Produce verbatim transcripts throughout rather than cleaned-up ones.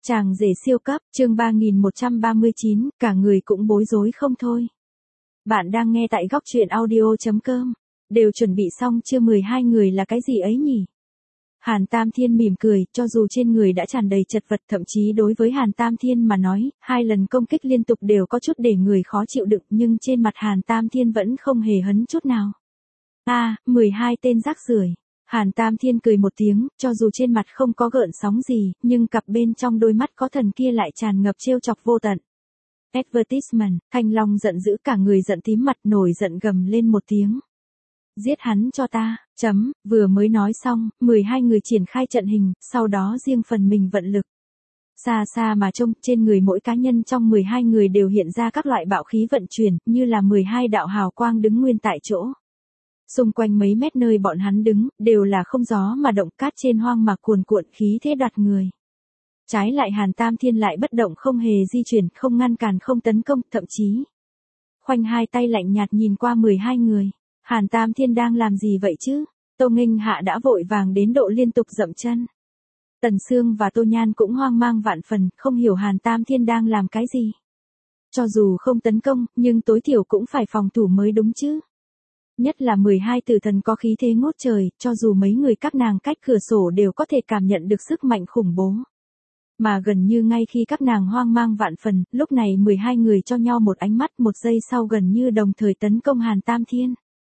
Chàng rể siêu cấp, chương ba nghìn một trăm ba mươi chín, cả người cũng bối rối không thôi. Bạn đang nghe tại góc truyện audio chấm com. Đều chuẩn bị xong chưa, mười hai người là cái gì ấy nhỉ? Hàn Tam Thiên mỉm cười, cho dù trên người đã tràn đầy chật vật, thậm chí đối với Hàn Tam Thiên mà nói, hai lần công kích liên tục đều có chút để người khó chịu đựng, nhưng trên mặt Hàn Tam Thiên vẫn không hề hấn chút nào. A, à, mười hai tên rác rưởi. Hàn Tam Thiên cười một tiếng, cho dù trên mặt không có gợn sóng gì, nhưng cặp bên trong đôi mắt có thần kia lại tràn ngập trêu chọc vô tận. Advertisement, Thanh Long giận dữ, cả người giận tím mặt, nổi giận gầm lên một tiếng. Giết hắn cho ta, chấm, vừa mới nói xong, mười hai người triển khai trận hình, sau đó riêng phần mình vận lực. Xa xa mà trông, trên người mỗi cá nhân trong mười hai người đều hiện ra các loại bạo khí vận chuyển, như là mười hai đạo hào quang đứng nguyên tại chỗ. Xung quanh mấy mét nơi bọn hắn đứng, đều là không gió mà động, cát trên hoang mạc cuồn cuộn, khí thế đoạt người. Trái lại Hàn Tam Thiên lại bất động, không hề di chuyển, không ngăn cản, không tấn công, thậm chí khoanh hai tay lạnh nhạt nhìn qua mười hai người. Hàn Tam Thiên đang làm gì vậy chứ? Tô Nghênh Hạ đã vội vàng đến độ liên tục dậm chân. Tần Sương và Tô Nhan cũng hoang mang vạn phần, không hiểu Hàn Tam Thiên đang làm cái gì. Cho dù không tấn công, nhưng tối thiểu cũng phải phòng thủ mới đúng chứ. Nhất là mười hai tử thần có khí thế ngút trời, cho dù mấy người các nàng cách cửa sổ đều có thể cảm nhận được sức mạnh khủng bố. Mà gần như ngay khi các nàng hoang mang vạn phần, lúc này mười hai người cho nhau một ánh mắt, một giây sau gần như đồng thời tấn công Hàn Tam Thiên.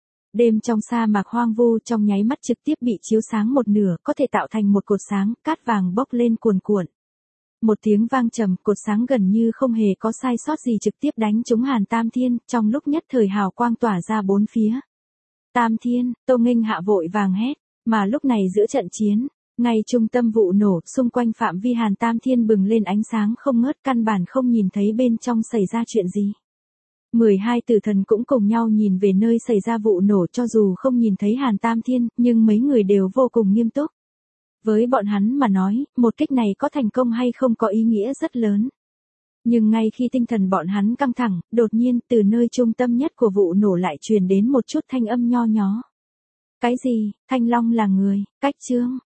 Đêm trong sa mạc hoang vu trong nháy mắt trực tiếp bị chiếu sáng một nửa, có thể tạo thành một cột sáng, cát vàng bốc lên cuồn cuộn. Một tiếng vang trầm, cột sáng gần như không hề có sai sót gì trực tiếp đánh trúng Hàn Tam Thiên, trong lúc nhất thời hào quang tỏa ra bốn phía. Tam Thiên, Tô Nghênh Hạ vội vàng hét, mà lúc này giữa trận chiến, ngay trung tâm vụ nổ, xung quanh phạm vi Hàn Tam Thiên bừng lên ánh sáng không ngớt, căn bản không nhìn thấy bên trong xảy ra chuyện gì. mười hai tử thần cũng cùng nhau nhìn về nơi xảy ra vụ nổ, cho dù không nhìn thấy Hàn Tam Thiên, nhưng mấy người đều vô cùng nghiêm túc. Với bọn hắn mà nói, một kích này có thành công hay không có ý nghĩa rất lớn. Nhưng ngay khi tinh thần bọn hắn căng thẳng, đột nhiên từ nơi trung tâm nhất của vụ nổ lại truyền đến một chút thanh âm nho nhó. Cái gì? Thanh Long là người? Cách chương.